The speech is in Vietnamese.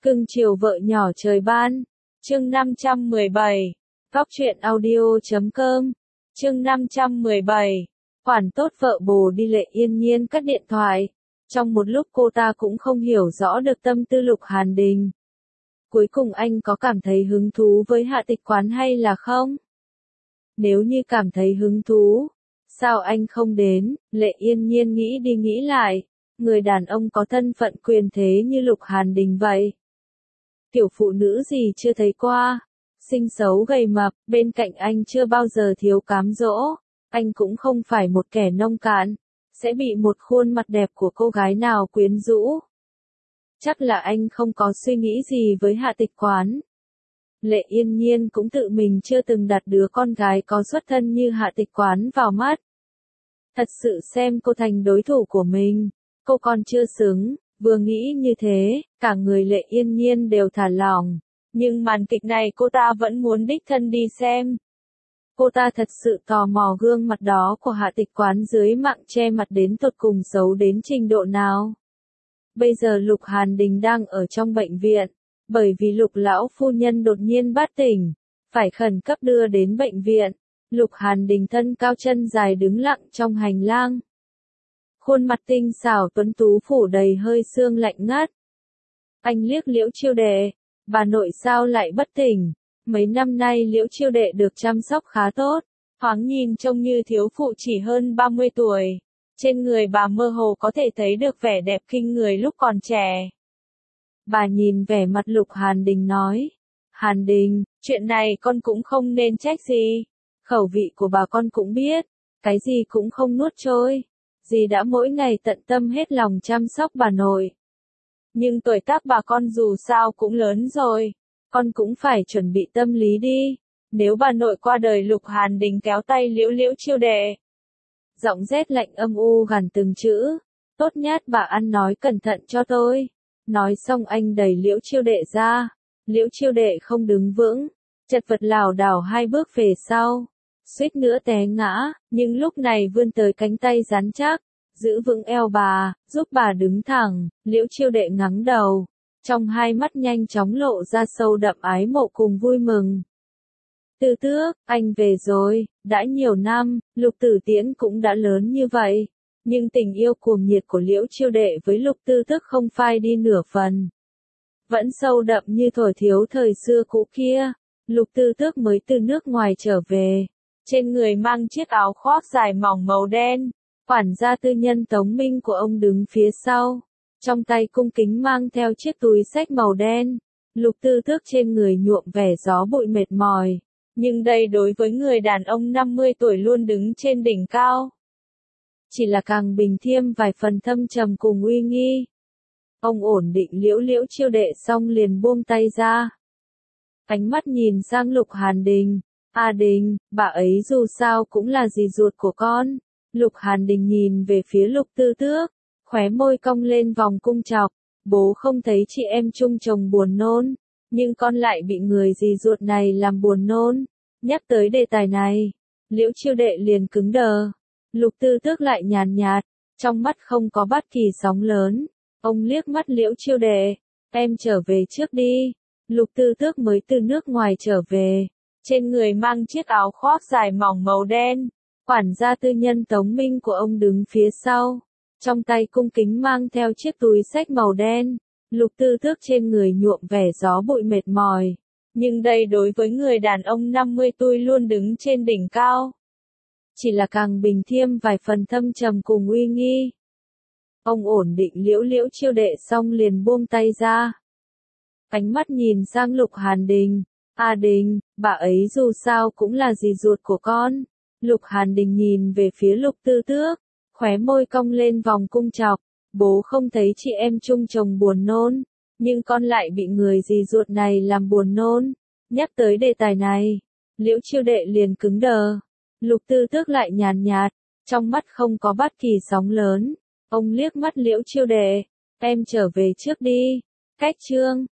Cưng chiều vợ nhỏ trời ban. Chương 517. Góc truyện audio.com. Chương 517. Quản tốt vợ bồ đi. Lệ Yên Nhiên cắt điện thoại. Trong một lúc cô ta cũng không hiểu rõ được tâm tư Lục Hàn Đình. Cuối cùng anh có cảm thấy hứng thú với Hạ Tịch Quán hay là không? Nếu như cảm thấy hứng thú, sao anh không đến? Lệ Yên Nhiên nghĩ đi nghĩ lại. Người đàn ông có thân phận quyền thế như Lục Hàn Đình vậy. Kiểu phụ nữ gì chưa thấy qua. Xinh xấu gầy mập, bên cạnh anh chưa bao giờ thiếu cám dỗ. Anh cũng không phải một kẻ nông cạn, sẽ bị một khuôn mặt đẹp của cô gái nào quyến rũ. Chắc là anh không có suy nghĩ gì với Hạ Tịch Quán. Lệ Yên Nhiên cũng tự mình chưa từng đặt đứa con gái có xuất thân như Hạ Tịch Quán vào mắt. Thật sự xem cô thành đối thủ của mình, cô còn chưa xứng. Vừa nghĩ như thế, cả người Lệ Yên Nhiên đều thả lỏng. Nhưng màn kịch này cô ta vẫn muốn đích thân đi xem. Cô ta thật sự tò mò gương mặt đó của Hạ Tịch Quán dưới mạng che mặt đến tột cùng xấu đến trình độ nào. Bây giờ Lục Hàn Đình đang ở trong bệnh viện, bởi vì Lục lão phu nhân đột nhiên bất tỉnh, phải khẩn cấp đưa đến bệnh viện. Lục Hàn Đình thân cao chân dài đứng lặng trong hành lang. Khuôn mặt tinh xảo tuấn tú phủ đầy hơi sương lạnh ngắt. Anh liếc Liễu Chiêu Đệ, bà nội sao lại bất tỉnh? Mấy năm nay Liễu Chiêu Đệ được chăm sóc khá tốt, thoáng nhìn trông như thiếu phụ chỉ hơn 30 tuổi. Trên người bà mơ hồ có thể thấy được vẻ đẹp kinh người lúc còn trẻ. Bà nhìn vẻ mặt Lục Hàn Đình nói, Hàn Đình, chuyện này con cũng không nên trách gì. Khẩu vị của bà con cũng biết, cái gì cũng không nuốt trôi. Dì đã mỗi ngày tận tâm hết lòng chăm sóc bà nội. Nhưng tuổi tác bà con dù sao cũng lớn rồi, con cũng phải chuẩn bị tâm lý đi. Nếu bà nội qua đời. Lục Hàn Đình kéo tay Liễu Chiêu Đệ. Giọng rét lạnh âm u gằn từng chữ. Tốt nhất bà ăn nói cẩn thận cho tôi. Nói xong anh đẩy Liễu Chiêu Đệ ra. Liễu Chiêu Đệ không đứng vững, chật vật lảo đảo 2 bước về sau. Suýt nữa té ngã, nhưng lúc này vươn tới cánh tay rắn chắc, giữ vững eo bà, giúp bà đứng thẳng. Liễu Chiêu Đệ ngẩng đầu, trong hai mắt nhanh chóng lộ ra sâu đậm ái mộ cùng vui mừng. Tư Tước, anh về rồi. Đã nhiều năm, Lục Tử Tiễn cũng đã lớn như vậy, nhưng tình yêu cuồng nhiệt của Liễu Chiêu Đệ với Lục Tư Tước không phai đi nửa phần. Vẫn sâu đậm như thuở thiếu thời xưa cũ kia. Lục Tư Tước mới từ nước ngoài trở về, trên người mang chiếc áo khoác dài mỏng màu đen. Quản gia tư nhân Tống Minh của ông đứng phía sau, trong tay cung kính mang theo chiếc túi xách màu đen. Lục Tư Tước trên người nhuộm vẻ gió bụi mệt mỏi, nhưng đây đối với người đàn ông 50 tuổi luôn đứng trên đỉnh cao, chỉ là càng bình thiêm vài phần thâm trầm cùng uy nghi. Ông ổn định Liễu Chiêu Đệ xong liền buông tay ra. Ánh mắt nhìn sang Lục Hàn Đình. Đình, bà ấy dù sao cũng là dì ruột của con. Lục Hàn Đình nhìn về phía Lục Tư Tước, khóe môi cong lên vòng cung chọc. Bố không thấy chị em chung chồng buồn nôn, nhưng con lại bị người dì ruột này làm buồn nôn. Nhắc tới đề tài này, Liễu Chiêu Đệ liền cứng đờ. Lục Tư Tước lại nhàn nhạt, trong mắt không có bất kỳ sóng lớn. Ông liếc mắt Liễu Chiêu Đệ, em trở về trước đi. Lục Tư Tước mới từ nước ngoài trở về, trên người mang chiếc áo khoác dài mỏng màu đen. Quản gia tư nhân Tống Minh của ông đứng phía sau, trong tay cung kính mang theo chiếc túi xách màu đen. Lục Tư Tước trên người nhuộm vẻ gió bụi mệt mỏi, nhưng đây đối với người đàn ông 50 tuổi luôn đứng trên đỉnh cao, chỉ là càng bình thiêm vài phần thâm trầm cùng uy nghi. Ông ổn định Liễu Chiêu Đệ xong liền buông tay ra. Ánh mắt nhìn sang Lục Hàn Đình. Đình, bà ấy dù sao cũng là dì ruột của con. Lục Hàn Đình nhìn về phía Lục Tư Tước, khóe môi cong lên vòng cung chọc. Bố không thấy chị em chung chồng buồn nôn, nhưng con lại bị người dì ruột này làm buồn nôn. Nhắc tới đề tài này, Liễu Chiêu Đệ liền cứng đờ. Lục Tư Tước lại nhàn nhạt, trong mắt không có bất kỳ sóng lớn. Ông liếc mắt Liễu Chiêu Đệ, em trở về trước đi. Cách chương